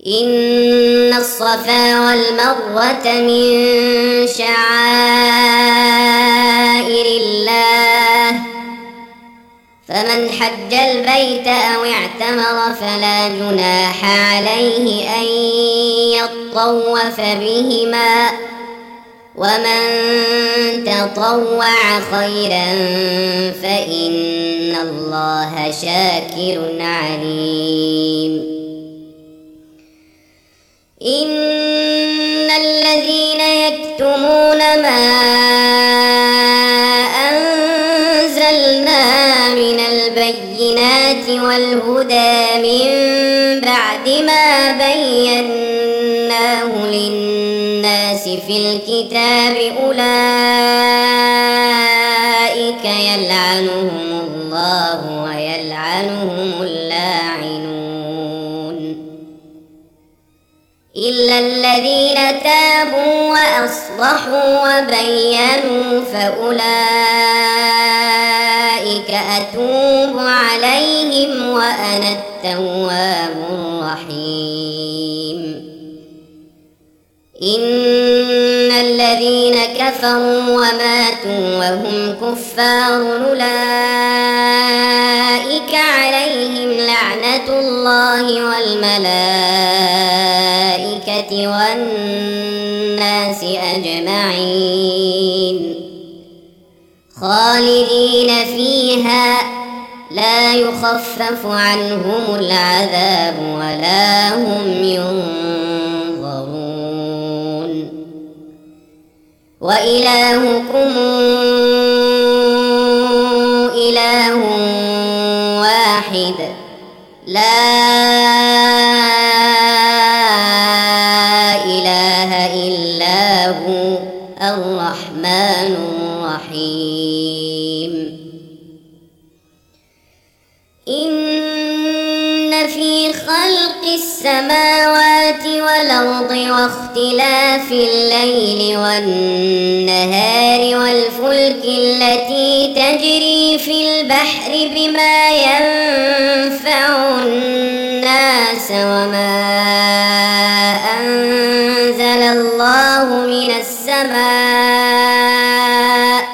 إن الصفا والمروة من شعائر الله فمن حج البيت أو اعتمر فلا جناح عليه أن يطوف بهما ومن تطوع خيرا فإن الله شاكر عليم إن الذين يكتمون ما أنزلنا من البينات والهدى من بعد ما بيناه للناس في الكتاب أولئك يلعنهم الله ويلعنهم اللاعنون إلا الذين تابوا وأصلحوا وبينوا فأولئك أتوب عليهم وأنا التواب الرحيم إن الذين كفروا وماتوا وهم كفار أولئك عليهم لعنة الله والملائكة والناس أجمعين خالدين فيها لا يخفف عنهم العذاب ولا هم ينظرون وإلهكم إله واحد لا إله إلا هو الرحمن الرحيم إن في خلق السماوات والأرض واختلاف الليل والنهار والفلك التي تجري في البحر بما ينفع الناس وما أنزل الله من السماء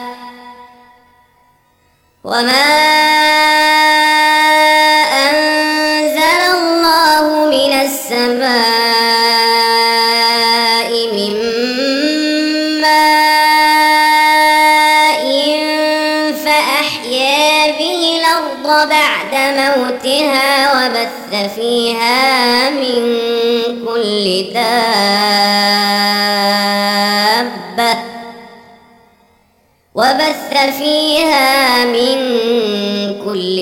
من ماء فأحيا به الأرض بعد موتها وبث فيها من كل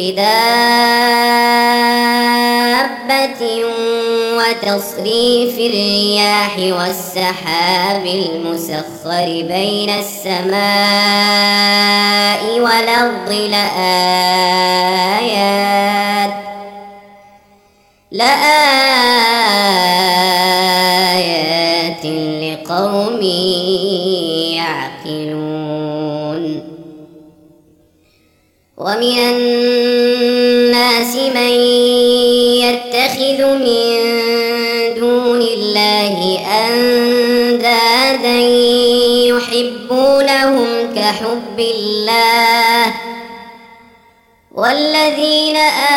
دابة وتصريف الرياح والسحاب المسخر بين السماء والأرض لآيات لقوم يعقلون ومن الناس من يتخذ من دون الله أندادا يحبونهم كحب الله والذين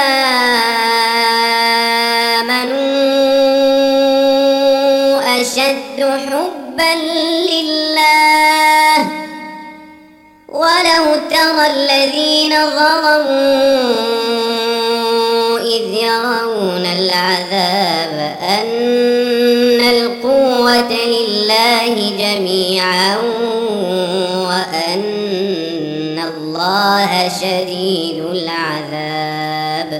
آمنوا أشد حبا لله ولو ترى الذين ظلموا إذ يرون العذاب أن القوة لله جميعا وأن الله شديد العذاب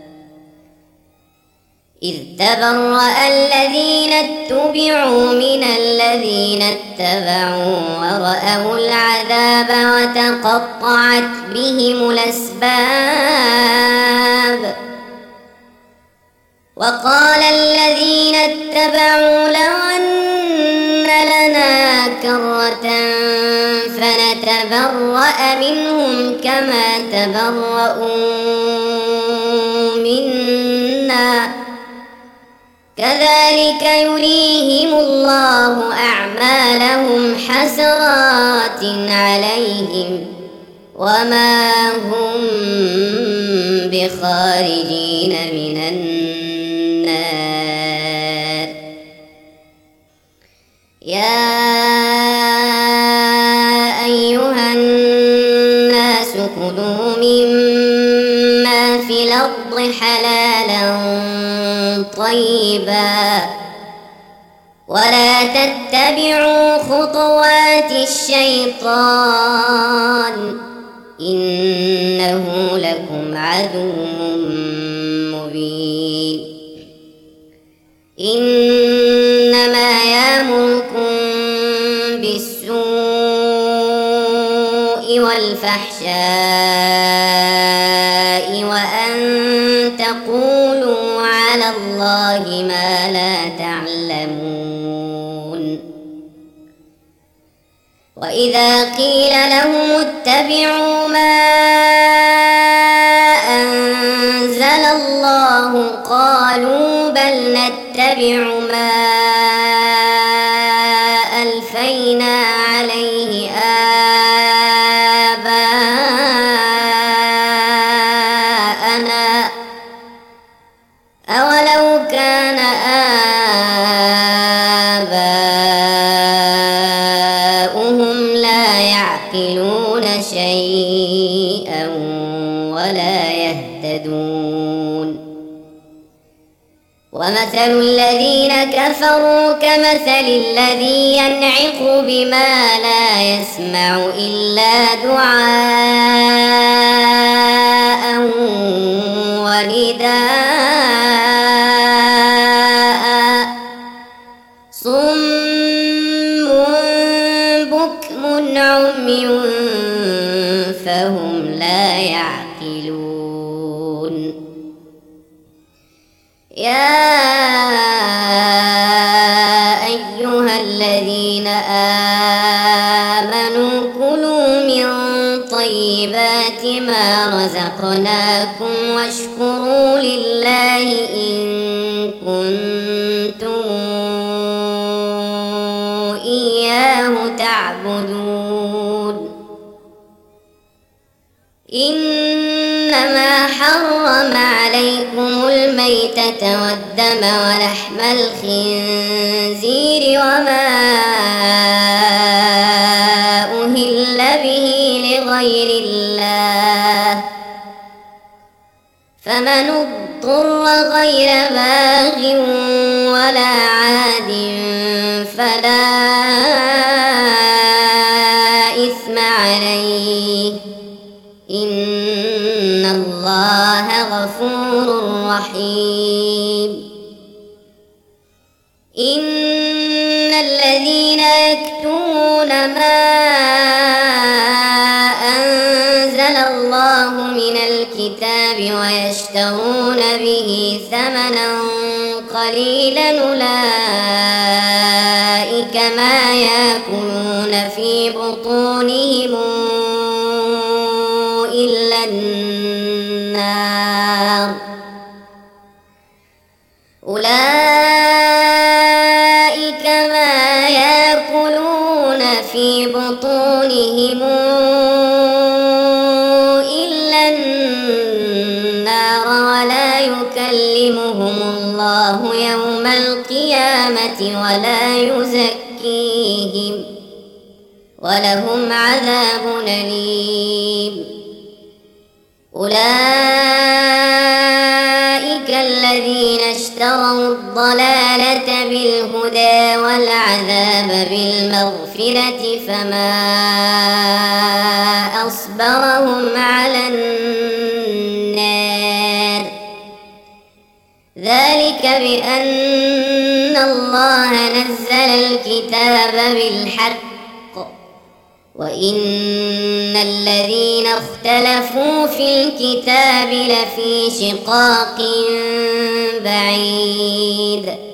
إذ تبرأ الذين اتبعوا من الذين اتبعوا ورأوا العذاب وتقطعت بهم الأسباب وقال الذين اتبعوا لو أن لنا كرة فنتبرأ منهم كما تبرأوا منا كذلك يريهم الله أعمالهم حسرات عليهم وما هم بخارجين من النار. يا أيها الناس كلوا مما في الأرض حلالا طيبا ولا تتبعوا خطوات الشيطان إنه لكم عدو مبين. إنما يأمركم بالسوء والفحشاء وأن تقولوا على الله ما لا تعلمون. وإذا قيل لهم اتبعوا ما أنزل الله قالوا بل نتبع ما ألفينا عليه آباءنا أولو كان آباؤهم لا يعقلون شيئا ولا يهتدون. ومثل الذين كفروا كمثل الذي ينعق بما لا يسمع إلا دعاء ونداء صم بكم عمي فهم لا يعقلون. يا أيها الذين آمنوا كلوا من طيبات ما رزقناكم واشكروا لله إن كنتم إياه تعبدون. إنما حرم عليكم الميتة والدم ولحم الخنزير وما أهل به لغير الله فمن اضطر غير باغ ولا عاد فلا إثم عليه إن الله غفور رحيم. إن الذين يكتمون ما أنزل الله من الكتاب ويشترون به ثمنا قليلا أولئك ما يأكلون في بطونهم إلا النار. أولئك ما يأكلون في بطونهم إلا النار ولا يكلمهم الله يوم القيامة ولا يزكيهم ولهم عذاب أليم. أولئك الذين اشتروا الضلالة بالهدى والعذاب بالمغفرة فما أصبرهم على النار. ذلك بأن الله نزل الكتاب بالحق وإن الذين اختلفوا في الكتاب لفي شقاق بعيد.